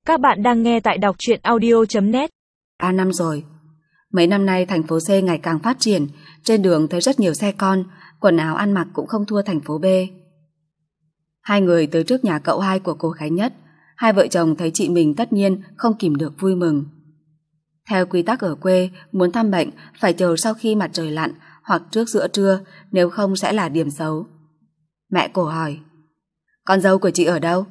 Các bạn đang nghe tại đọc truyện audio.net. Năm rồi. Mấy năm nay thành phố C ngày càng phát triển, trên đường thấy rất nhiều xe con, quần áo ăn mặc cũng không thua thành phố B. Hai người tới trước nhà cậu hai của cô Khánh Nhất, hai vợ chồng thấy chị mình tất nhiên không kìm được vui mừng. Theo quy tắc ở quê, muốn thăm bệnh phải chờ sau khi mặt trời lặn hoặc trước giữa trưa, nếu không sẽ là điểm xấu. Mẹ cô hỏi, con dâu của chị ở đâu?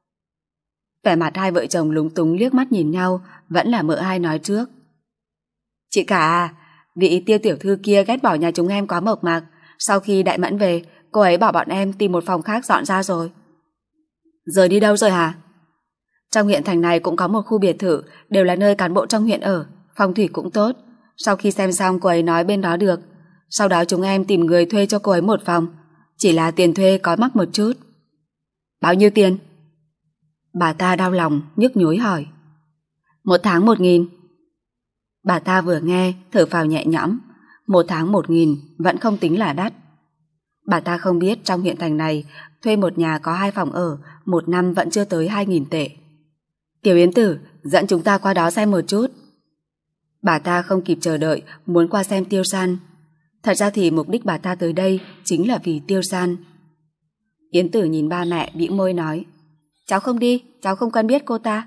Vẻ mặt hai vợ chồng lúng túng liếc mắt nhìn nhau, vẫn là mợ hai nói trước. Chị cả à, vị Tiêu tiểu thư kia ghét bỏ nhà chúng em quá mộc mạc. Sau khi Đại Mẫn về, cô ấy bảo bọn em tìm một phòng khác dọn ra rồi. Giờ đi đâu rồi hả? Trong huyện thành này cũng có một khu biệt thự, đều là nơi cán bộ trong huyện ở, phong thủy cũng tốt. Sau khi xem xong cô ấy nói bên đó được. Sau đó chúng em tìm người thuê cho cô ấy một phòng. Chỉ là tiền thuê có mắc một chút. Bao nhiêu tiền? Bà ta đau lòng, nhức nhối hỏi. 1 tháng 1.000. Bà ta vừa nghe, thở phào nhẹ nhõm. 1 tháng 1.000 vẫn không tính là đắt. Bà ta không biết trong huyện thành này, thuê một nhà có 2 phòng ở, 1 năm vẫn chưa tới 2.000 tệ. Tiểu Yến Tử, dẫn chúng ta qua đó xem một chút. Bà ta không kịp chờ đợi, muốn qua xem Tiêu San. Thật ra thì mục đích bà ta tới đây chính là vì Tiêu San. Yến Tử nhìn ba mẹ bĩu môi nói, cháu không đi, cháu không quen biết cô ta.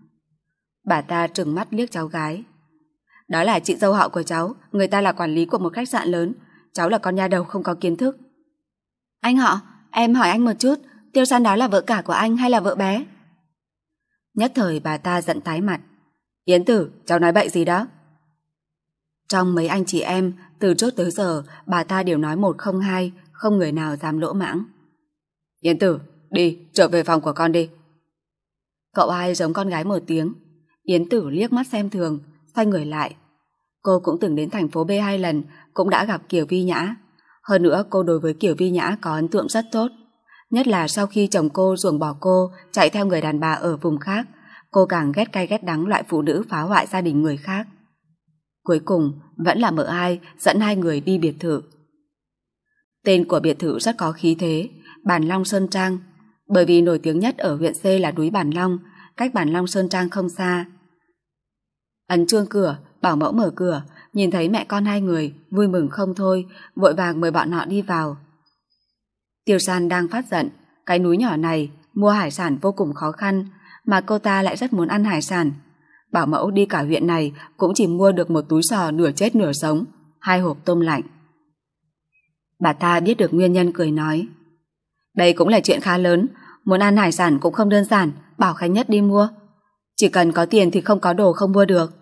Bà ta trừng mắt liếc cháu gái. Đó là chị dâu họ của cháu, người ta là quản lý của một khách sạn lớn, cháu là con nha đầu không có kiến thức. Anh họ, em hỏi anh một chút, Tiêu San đó là vợ cả của anh hay là vợ bé? Nhất thời bà ta giận tái mặt. Yến Tử, cháu nói bậy gì đó? Trong mấy anh chị em, từ trước tới giờ, bà ta đều nói 1 không 2, không người nào dám lỗ mãng. Yến Tử, đi, trở về phòng của con đi. Cậu hai giống con gái một tiếng. Yến Tử liếc mắt xem thường, xoay người lại. Cô cũng từng đến thành phố B 2 lần, cũng đã gặp Kiều Vi Nhã. Hơn nữa cô đối với Kiều Vi Nhã có ấn tượng rất tốt. Nhất là sau khi chồng cô ruồng bỏ cô, chạy theo người đàn bà ở vùng khác, cô càng ghét cay ghét đắng loại phụ nữ phá hoại gia đình người khác. Cuối cùng, vẫn là mợ hai dẫn hai người đi biệt thự. Tên của biệt thự rất có khí thế, Bản Long Sơn Trang. Bởi vì nổi tiếng nhất ở huyện C là núi Bản Long, cách Bản Long Sơn Trang không xa. Ấn chuông cửa, bảo mẫu mở cửa, nhìn thấy mẹ con hai người, vui mừng không thôi, vội vàng mời bọn họ đi vào. Tiêu San đang phát giận, cái núi nhỏ này mua hải sản vô cùng khó khăn, mà cô ta lại rất muốn ăn hải sản. Bảo mẫu đi cả huyện này cũng chỉ mua được một túi sò nửa chết nửa sống, 2 hộp tôm lạnh. Bà ta biết được nguyên nhân cười nói, đây cũng là chuyện khá lớn, muốn ăn hải sản cũng không đơn giản, bảo Khánh Nhất đi mua. Chỉ cần có tiền thì không có đồ không mua được.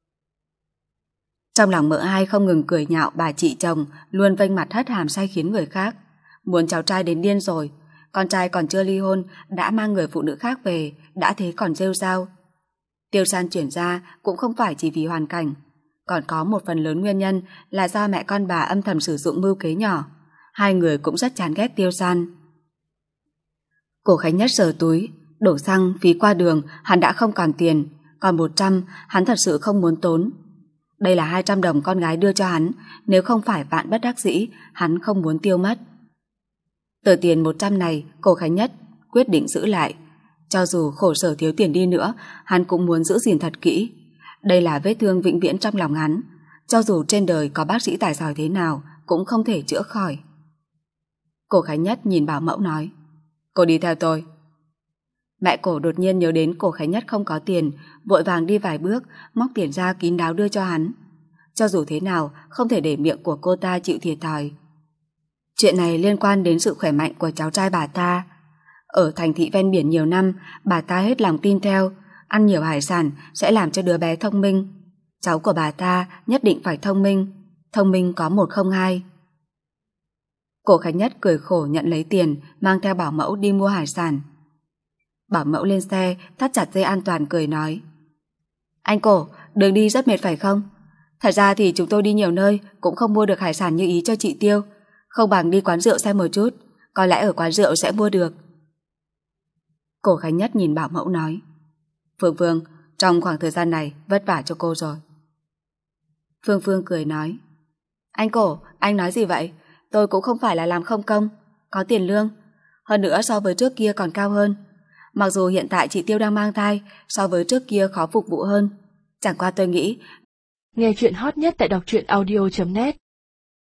Trong lòng mợ hai không ngừng cười nhạo bà chị chồng luôn vênh mặt hất hàm sai khiến người khác. Muốn cháu trai đến điên rồi, con trai còn chưa ly hôn đã mang người phụ nữ khác về, đã thế còn rêu rao. Tiêu San chuyển ra cũng không phải chỉ vì hoàn cảnh, còn có một phần lớn nguyên nhân là do mẹ con bà âm thầm sử dụng mưu kế nhỏ. Hai người cũng rất chán ghét Tiêu San. Cổ Khánh Nhất sờ túi, đổ xăng phí qua đường hắn đã không còn tiền, còn 100 hắn thật sự không muốn tốn. Đây là 200 đồng con gái đưa cho hắn, nếu không phải vạn bất đắc dĩ, hắn không muốn tiêu mất. Tờ tiền 100 này, Cổ Khánh Nhất quyết định giữ lại. Cho dù khổ sở thiếu tiền đi nữa, hắn cũng muốn giữ gìn thật kỹ. Đây là vết thương vĩnh viễn trong lòng hắn. Cho dù trên đời có bác sĩ tài giỏi thế nào, cũng không thể chữa khỏi. Cổ Khánh Nhất nhìn bảo mẫu nói, cô đi theo tôi. Mẹ Cổ đột nhiên nhớ đến Cổ Khánh Nhất không có tiền, vội vàng đi vài bước, móc tiền ra kín đáo đưa cho hắn. Cho dù thế nào, không thể để miệng của cô ta chịu thiệt thòi. Chuyện này liên quan đến sự khỏe mạnh của cháu trai bà ta. Ở thành thị ven biển nhiều năm, bà ta hết lòng tin theo, ăn nhiều hải sản sẽ làm cho đứa bé thông minh. Cháu của bà ta nhất định phải thông minh có 1 không 2. Cổ Khánh Nhất cười khổ nhận lấy tiền, mang theo bảo mẫu đi mua hải sản. Bảo mẫu lên xe, thắt chặt dây an toàn cười nói, anh Cổ, đường đi rất mệt phải không? Thật ra thì chúng tôi đi nhiều nơi cũng không mua được hải sản như ý cho chị Tiêu, không bằng đi quán rượu xem một chút, có lẽ ở quán rượu sẽ mua được. Cổ Khánh Nhất nhìn bảo mẫu nói, Phương Phương, trong khoảng thời gian này vất vả cho cô rồi. Phương Phương cười nói, anh Cổ, anh nói gì vậy? Tôi cũng không phải là làm không công, có tiền lương, hơn nữa so với trước kia còn cao hơn. Mặc dù hiện tại chị Tiêu đang mang thai, so với trước kia khó phục vụ hơn. Chẳng qua tôi nghĩ Nghe chuyện hot nhất tại đọc truyện audio.net